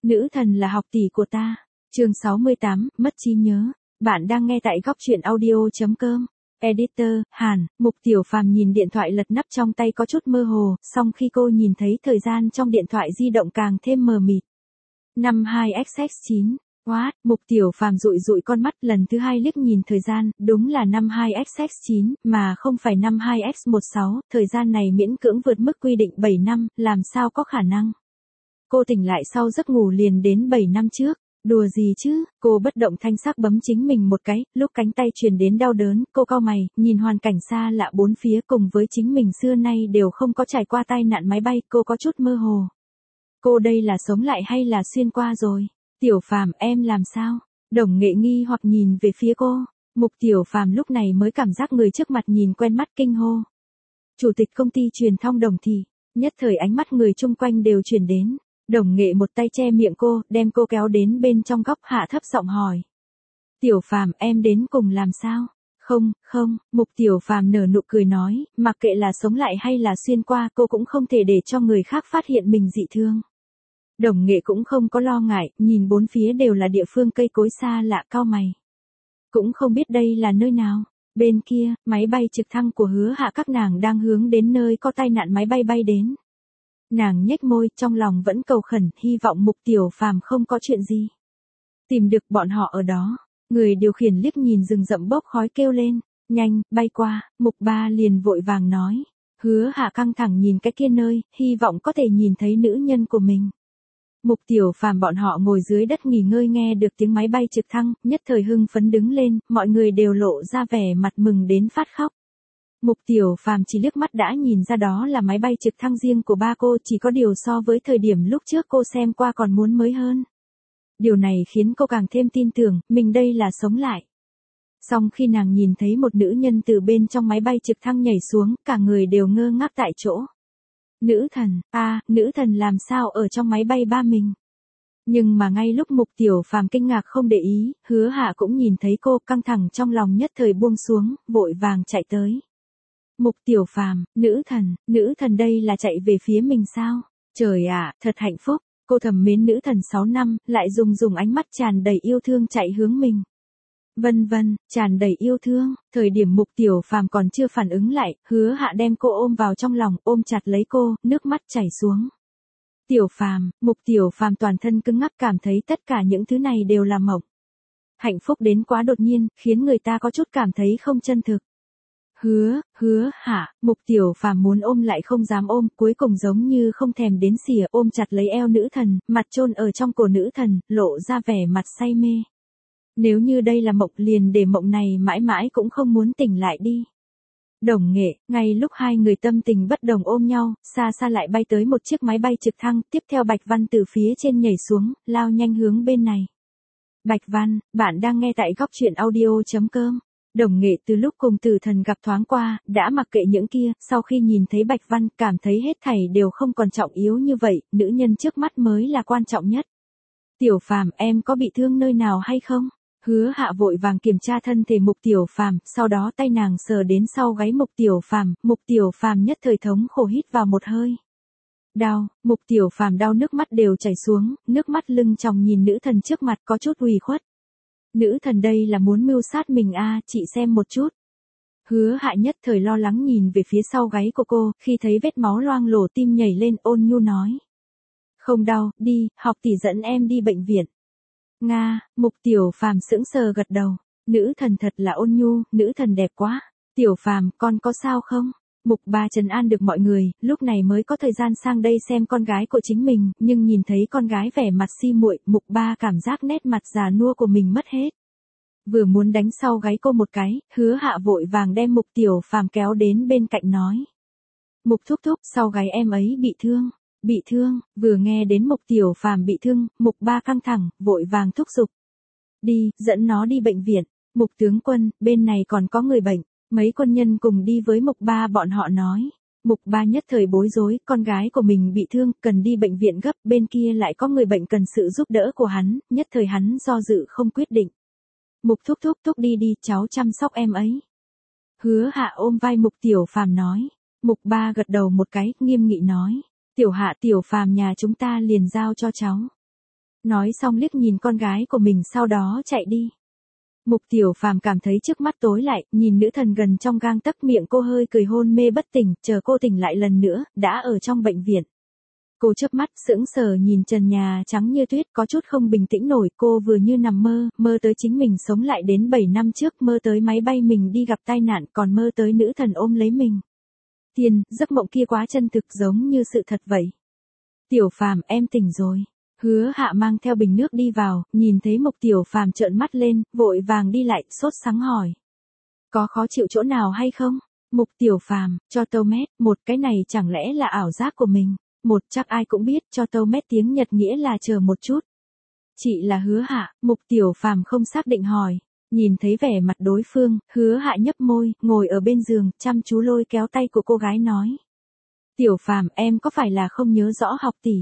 Nữ thần là học tỷ của ta. Chương 68, mất trí nhớ. Bạn đang nghe tại góc truyện audio.com. Editor, Hàn. Mục Tiểu Phàm nhìn điện thoại lật nắp trong tay có chút mơ hồ, song khi cô nhìn thấy thời gian trong điện thoại di động càng thêm mờ mịt. 52XX9. What? Mục Tiểu Phàm dụi dụi con mắt lần thứ hai liếc nhìn thời gian, đúng là 52XX9, mà không phải 52X16, thời gian này miễn cưỡng vượt mức quy định 7 năm, làm sao có khả năng. Cô tỉnh lại sau giấc ngủ liền đến 7 năm trước. Đùa gì chứ, cô bất động thanh sắc bấm chính mình một cái, lúc cánh tay truyền đến đau đớn, cô cau mày, nhìn hoàn cảnh xa lạ bốn phía cùng với chính mình xưa nay đều không có trải qua tai nạn máy bay, cô có chút mơ hồ. Cô đây là sống lại hay là xuyên qua rồi? Tiểu Phàm, em làm sao? Đồng Nghệ nghi hoặc nhìn về phía cô. Mục Tiểu Phàm lúc này mới cảm giác người trước mặt nhìn quen mắt kinh hô. Chủ tịch công ty truyền thông Đồng Thị. Nhất thời ánh mắt người chung quanh đều chuyển đến. Đồng Nghệ một tay che miệng cô, đem cô kéo đến bên trong góc, hạ thấp giọng hỏi. Tiểu Phàm, em đến cùng làm sao? Không, Mục Tiểu Phàm nở nụ cười nói, mặc kệ là sống lại hay là xuyên qua, cô cũng không thể để cho người khác phát hiện mình dị thương. Đồng Nghệ cũng không có lo ngại, nhìn bốn phía đều là địa phương cây cối xa lạ, cau mày. Cũng không biết đây là nơi nào. Bên kia, máy bay trực thăng của Hứa Hạ các nàng đang hướng đến nơi có tai nạn máy bay bay đến. Nàng nhếch môi, trong lòng vẫn cầu khẩn, hy vọng Mục Tiểu Phàm không có chuyện gì. Tìm được bọn họ ở đó, người điều khiển liếc nhìn rừng rậm bốc khói kêu lên, nhanh, bay qua, Mục Ba liền vội vàng nói. Hứa Hạ căng thẳng nhìn cái kia nơi, hy vọng có thể nhìn thấy nữ nhân của mình. Mục Tiểu Phàm bọn họ ngồi dưới đất nghỉ ngơi nghe được tiếng máy bay trực thăng, nhất thời hưng phấn đứng lên, mọi người đều lộ ra vẻ mặt mừng đến phát khóc. Mục Tiểu Phàm chỉ liếc mắt đã nhìn ra đó là máy bay trực thăng riêng của ba cô, chỉ có điều so với thời điểm lúc trước cô xem qua còn muốn mới hơn. Điều này khiến cô càng thêm tin tưởng, mình đây là sống lại. Song khi nàng nhìn thấy một nữ nhân từ bên trong máy bay trực thăng nhảy xuống, cả người đều ngơ ngác tại chỗ. Nữ thần, nữ thần làm sao ở trong máy bay ba mình? Nhưng mà ngay lúc Mục Tiểu Phàm kinh ngạc không để ý, Hứa Hạ cũng nhìn thấy cô, căng thẳng trong lòng nhất thời buông xuống, vội vàng chạy tới. Mục Tiểu Phàm, nữ thần đây là chạy về phía mình sao? Trời ạ, thật hạnh phúc, cô thầm mến nữ thần 6 năm, lại dùng ánh mắt tràn đầy yêu thương chạy hướng mình. Vân, tràn đầy yêu thương, thời điểm Mục Tiểu Phàm còn chưa phản ứng lại, Hứa Hạ đem cô ôm vào trong lòng, ôm chặt lấy cô, nước mắt chảy xuống. Tiểu Phàm, Mục Tiểu Phàm toàn thân cứng ngắc cảm thấy tất cả những thứ này đều là mộng. Hạnh phúc đến quá đột nhiên, khiến người ta có chút cảm thấy không chân thực. Hứa Hạ, Mục Tiểu Phàm muốn ôm lại không dám ôm, cuối cùng giống như không thèm đến xỉa, ôm chặt lấy eo nữ thần, mặt chôn ở trong cổ nữ thần, lộ ra vẻ mặt say mê. Nếu như đây là mộng liền để mộng này mãi mãi cũng không muốn tỉnh lại đi. Đồng Nghệ, ngay lúc hai người tâm tình bất đồng ôm nhau, xa xa lại bay tới một chiếc máy bay trực thăng, tiếp theo Bạch Văn từ phía trên nhảy xuống, lao nhanh hướng bên này. Bạch Văn, bạn đang nghe tại góc truyện audio.com. Đồng Nghệ từ lúc cùng Tử Thần gặp thoáng qua, đã mặc kệ những kia, sau khi nhìn thấy Bạch Văn, cảm thấy hết thảy đều không còn trọng yếu như vậy, nữ nhân trước mắt mới là quan trọng nhất. Tiểu Phàm, em có bị thương nơi nào hay không? Hứa Hạ vội vàng kiểm tra thân thể Mục Tiểu Phàm, sau đó tay nàng sờ đến sau gáy Mục Tiểu Phàm nhất thời thống khổ hít vào một hơi. Đau, Mục Tiểu Phàm đau nước mắt đều chảy xuống, nước mắt lưng tròng nhìn nữ thần trước mặt có chút ủy khuất. Nữ thần đây là muốn mưu sát mình chị xem một chút. Hứa Hạ nhất thời lo lắng nhìn về phía sau gáy của cô, khi thấy vết máu loang lổ tim nhảy lên, ôn nhu nói. Không đau, đi, học tỷ dẫn em đi bệnh viện. Nga, Mục Tiểu Phàm sững sờ gật đầu. Nữ thần thật là ôn nhu, nữ thần đẹp quá. Tiểu Phàm, con có sao không? Mục Ba trấn an được mọi người, lúc này mới có thời gian sang đây xem con gái của chính mình, nhưng nhìn thấy con gái vẻ mặt si muội, Mục Ba cảm giác nét mặt già nua của mình mất hết. Vừa muốn đánh sau gáy cô một cái, Hứa Hạ vội vàng đem Mục Tiểu Phàm kéo đến bên cạnh nói. Mục thúc thúc, sau gáy em ấy bị thương. Bị thương, vừa nghe đến Mục Tiểu Phàm bị thương, Mục Ba căng thẳng, vội vàng thúc giục. Đi, dẫn nó đi bệnh viện. Mục tướng quân, bên này còn có người bệnh. Mấy quân nhân cùng đi với Mục Ba bọn họ nói. Mục Ba nhất thời bối rối, con gái của mình bị thương, cần đi bệnh viện gấp, bên kia lại có người bệnh cần sự giúp đỡ của hắn, nhất thời hắn do dự không quyết định. Mục thúc thúc đi đi, cháu chăm sóc em ấy. Hứa Hạ ôm vai Mục Tiểu Phàm nói. Mục Ba gật đầu một cái, nghiêm nghị nói. Tiểu Hạ, Tiểu Phàm nhà chúng ta liền giao cho cháu. Nói xong liếc nhìn con gái của mình sau đó chạy đi. Mục Tiểu Phàm cảm thấy trước mắt tối lại, nhìn nữ thần gần trong gang tấc, miệng cô hơi cười hôn mê bất tỉnh, chờ cô tỉnh lại lần nữa, đã ở trong bệnh viện. Cô chớp mắt, sững sờ nhìn trần nhà trắng như tuyết, có chút không bình tĩnh nổi, cô vừa như nằm mơ, mơ tới chính mình sống lại đến 7 năm trước, mơ tới máy bay mình đi gặp tai nạn, còn mơ tới nữ thần ôm lấy mình. Tiên, giấc mộng kia quá chân thực, giống như sự thật vậy. Tiểu Phàm, em tỉnh rồi. Hứa Hạ mang theo bình nước đi vào, nhìn thấy Mục Tiểu Phàm trợn mắt lên, vội vàng đi lại, sốt sắng hỏi. Có khó chịu chỗ nào hay không? Mục Tiểu Phàm, cho tâu mét, một cái này chẳng lẽ là ảo giác của mình? Một chắc ai cũng biết, cho tâu mét tiếng Nhật nghĩa là chờ một chút. Chị là Hứa Hạ, Mục Tiểu Phàm không xác định hỏi. Nhìn thấy vẻ mặt đối phương, Hứa Hạ nhấp môi, ngồi ở bên giường, chăm chú lôi kéo tay của cô gái nói. Tiểu Phàm, em có phải là không nhớ rõ học tỷ?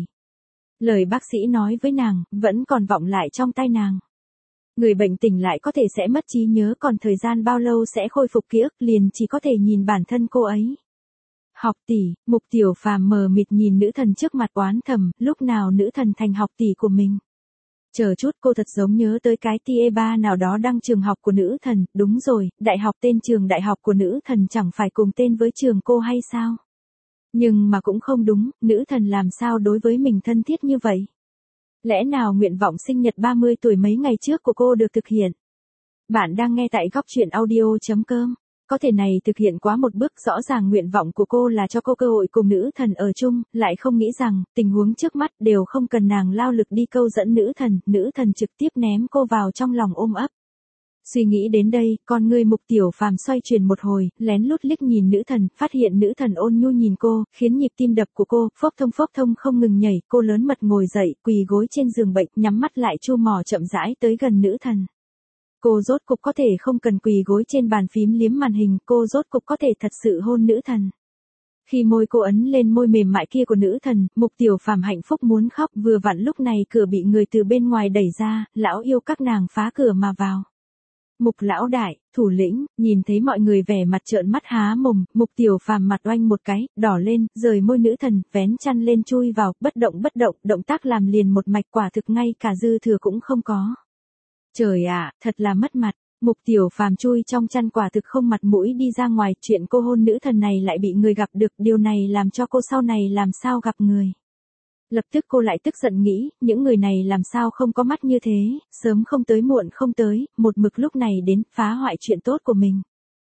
Lời bác sĩ nói với nàng, vẫn còn vọng lại trong tai nàng. Người bệnh tỉnh lại có thể sẽ mất trí nhớ, còn thời gian bao lâu sẽ khôi phục ký ức, liền chỉ có thể nhìn bản thân cô ấy. Học tỷ, Mục Tiểu Phàm mờ mịt nhìn nữ thần trước mặt oán thầm, lúc nào nữ thần thành học tỷ của mình. Chờ chút, cô thật giống nhớ tới cái TE3 nào đó đăng trường học của nữ thần, đúng rồi, đại học, tên trường đại học của nữ thần chẳng phải cùng tên với trường cô hay sao? Nhưng mà cũng không đúng, nữ thần làm sao đối với mình thân thiết như vậy? Lẽ nào nguyện vọng sinh nhật 30 tuổi mấy ngày trước của cô được thực hiện? Bạn đang nghe tại góc truyện audio.com. Có thể này thực hiện quá một bước, rõ ràng nguyện vọng của cô là cho cô cơ hội cùng nữ thần ở chung, lại không nghĩ rằng, tình huống trước mắt đều không cần nàng lao lực đi câu dẫn nữ thần trực tiếp ném cô vào trong lòng ôm ấp. Suy nghĩ đến đây, con ngươi Mục Tiểu Phàm xoay chuyển một hồi, lén lút liếc nhìn nữ thần, phát hiện nữ thần ôn nhu nhìn cô, khiến nhịp tim đập của cô, phốc thông không ngừng nhảy, cô lớn mật ngồi dậy, quỳ gối trên giường bệnh, nhắm mắt lại chu mỏ chậm rãi tới gần nữ thần. Cô rốt cục có thể không cần quỳ gối trên bàn phím liếm màn hình, cô rốt cục có thể thật sự hôn nữ thần. Khi môi cô ấn lên môi mềm mại kia của nữ thần, Mục Tiểu Phàm hạnh phúc muốn khóc, vừa vặn lúc này cửa bị người từ bên ngoài đẩy ra, lão yêu các nàng phá cửa mà vào. Mục lão đại, thủ lĩnh, nhìn thấy mọi người vẻ mặt trợn mắt há mồm, Mục Tiểu Phàm mặt oanh một cái, đỏ lên, rời môi nữ thần, vén chăn lên chui vào, bất động, động tác làm liền một mạch, quả thực ngay cả dư thừa cũng không có. Trời ạ, thật là mất mặt. Mục Tiểu Phàm chui trong chăn, quả thực không mặt mũi đi ra ngoài, chuyện cô hôn nữ thần này lại bị người gặp được, điều này làm cho cô sau này làm sao gặp người. Lập tức cô lại tức giận nghĩ, những người này làm sao không có mắt như thế, sớm không tới muộn không tới, một mực lúc này đến, phá hoại chuyện tốt của mình.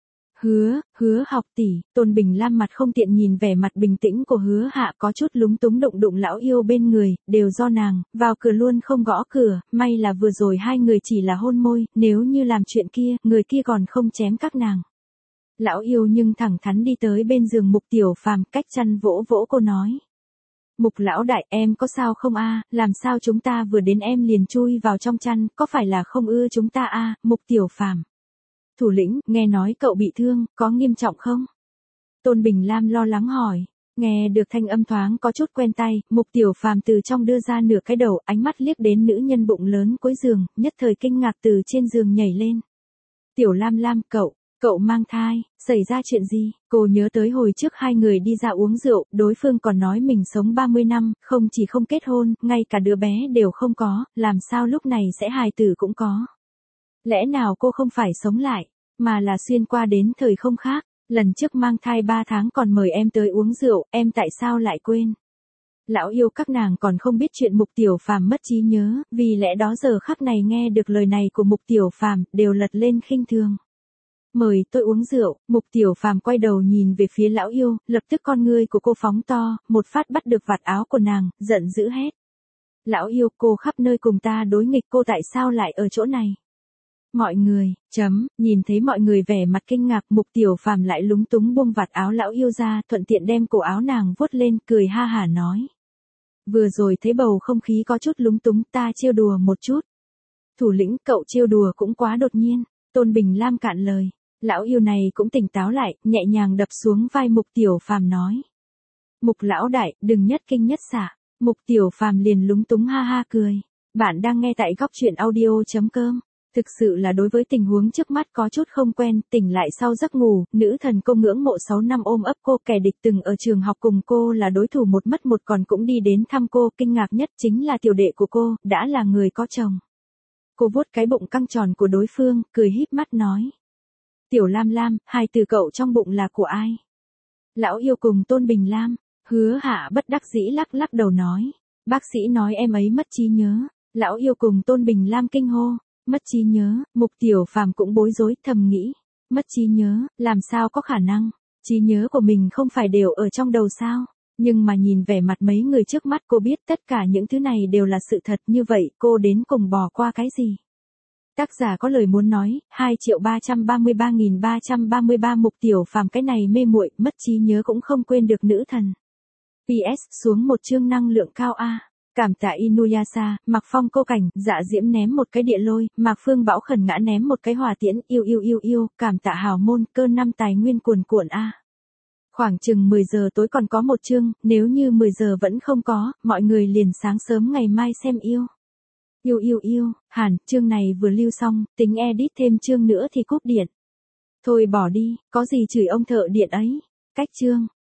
Hứa học tỷ, Tôn Bình Lam mặt không tiện nhìn vẻ mặt bình tĩnh của Hứa Hạ, có chút lúng túng đụng lão yêu bên người, đều do nàng, vào cửa luôn không gõ cửa, may là vừa rồi hai người chỉ là hôn môi, nếu như làm chuyện kia, người kia còn không chém các nàng. Lão yêu nhưng thẳng thắn đi tới bên giường Mục Tiểu Phàm, cách chăn vỗ vỗ cô nói. Mục lão đại, em có sao không a? Làm sao chúng ta vừa đến em liền chui vào trong chăn, có phải là không ưa chúng ta a? Mục Tiểu Phàm. Thủ lĩnh, nghe nói cậu bị thương, có nghiêm trọng không? Tôn Bình Lam lo lắng hỏi. Nghe được thanh âm thoáng có chút quen tai, Mục Tiểu Phàm từ trong đưa ra nửa cái đầu, ánh mắt liếc đến nữ nhân bụng lớn cuối giường, nhất thời kinh ngạc từ trên giường nhảy lên. Tiểu Lam, cậu mang thai, xảy ra chuyện gì? Cô nhớ tới hồi trước hai người đi ra uống rượu, đối phương còn nói mình sống 30 năm, không chỉ không kết hôn, ngay cả đứa bé đều không có, làm sao lúc này sẽ hài tử cũng có. Lẽ nào cô không phải sống lại, mà là xuyên qua đến thời không khác, lần trước mang thai 3 tháng còn mời em tới uống rượu, em tại sao lại quên? Lão yêu các nàng còn không biết chuyện Mục Tiểu Phàm mất trí nhớ, vì lẽ đó giờ khắc này nghe được lời này của Mục Tiểu Phàm, đều lật lên khinh thường. Mời tôi uống rượu, Mục Tiểu Phàm quay đầu nhìn về phía lão yêu, lập tức con ngươi của cô phóng to, một phát bắt được vạt áo của nàng, giận dữ hét. Lão yêu, cô khắp nơi cùng ta đối nghịch, cô tại sao lại ở chỗ này? Mọi người, nhìn thấy mọi người vẻ mặt kinh ngạc, Mục Tiểu Phàm lại lúng túng buông vạt áo lão yêu ra, thuận tiện đem cổ áo nàng vuốt lên, cười ha hả nói. Vừa rồi thấy bầu không khí có chút lúng túng, ta trêu đùa một chút. Thủ lĩnh, cậu trêu đùa cũng quá đột nhiên. Tôn Bình Lam cạn lời. Lão yêu này cũng tỉnh táo lại, nhẹ nhàng đập xuống vai Mục Tiểu Phàm nói. Mục lão đại, đừng nhất kinh nhất xạ. Mục Tiểu Phàm liền lúng túng ha ha cười. Bạn đang nghe tại góc truyện audio.com. Thực sự là đối với tình huống trước mắt có chút không quen, tỉnh lại sau giấc ngủ, nữ thần cô ngưỡng mộ 6 năm ôm ấp cô, kẻ địch từng ở trường học cùng cô là đối thủ một mất một còn cũng đi đến thăm cô, kinh ngạc nhất chính là tiểu đệ của cô, đã là người có chồng. Cô vuốt cái bụng căng tròn của đối phương, cười híp mắt nói. Tiểu Lam Lam, hài từ cậu trong bụng là của ai? Lão yêu cùng Tôn Bình Lam, Hứa Hạ bất đắc dĩ lắc lắc đầu nói. Bác sĩ nói em ấy mất trí nhớ. Lão yêu cùng Tôn Bình Lam kinh hô. Mất trí nhớ, Mục Tiểu Phàm cũng bối rối thầm nghĩ. Mất trí nhớ, làm sao có khả năng? Trí nhớ của mình không phải đều ở trong đầu sao? Nhưng mà nhìn vẻ mặt mấy người trước mắt cô biết tất cả những thứ này đều là sự thật, như vậy cô đến cùng bỏ qua cái gì? Tác giả có lời muốn nói, 2.333.333 Mục Tiểu Phàm cái này mê muội, mất trí nhớ cũng không quên được nữ thần. PS xuống một chương năng lượng cao A. Cảm tạ Inuyasha, Mạc Phong cô cảnh, Dạ Diễm ném một cái địa lôi, Mạc Phương Bão khẩn ngã ném một cái hỏa tiễn, yêu, cảm tạ hào môn, cơ năm tài nguyên cuồn cuộn A. Khoảng chừng 10 giờ tối còn có một chương, nếu như 10 giờ vẫn không có, mọi người liền sáng sớm ngày mai xem yêu. Hàn, chương này vừa lưu xong, tính edit thêm chương nữa thì cúp điện. Thôi bỏ đi, có gì chửi ông thợ điện ấy. Cách chương.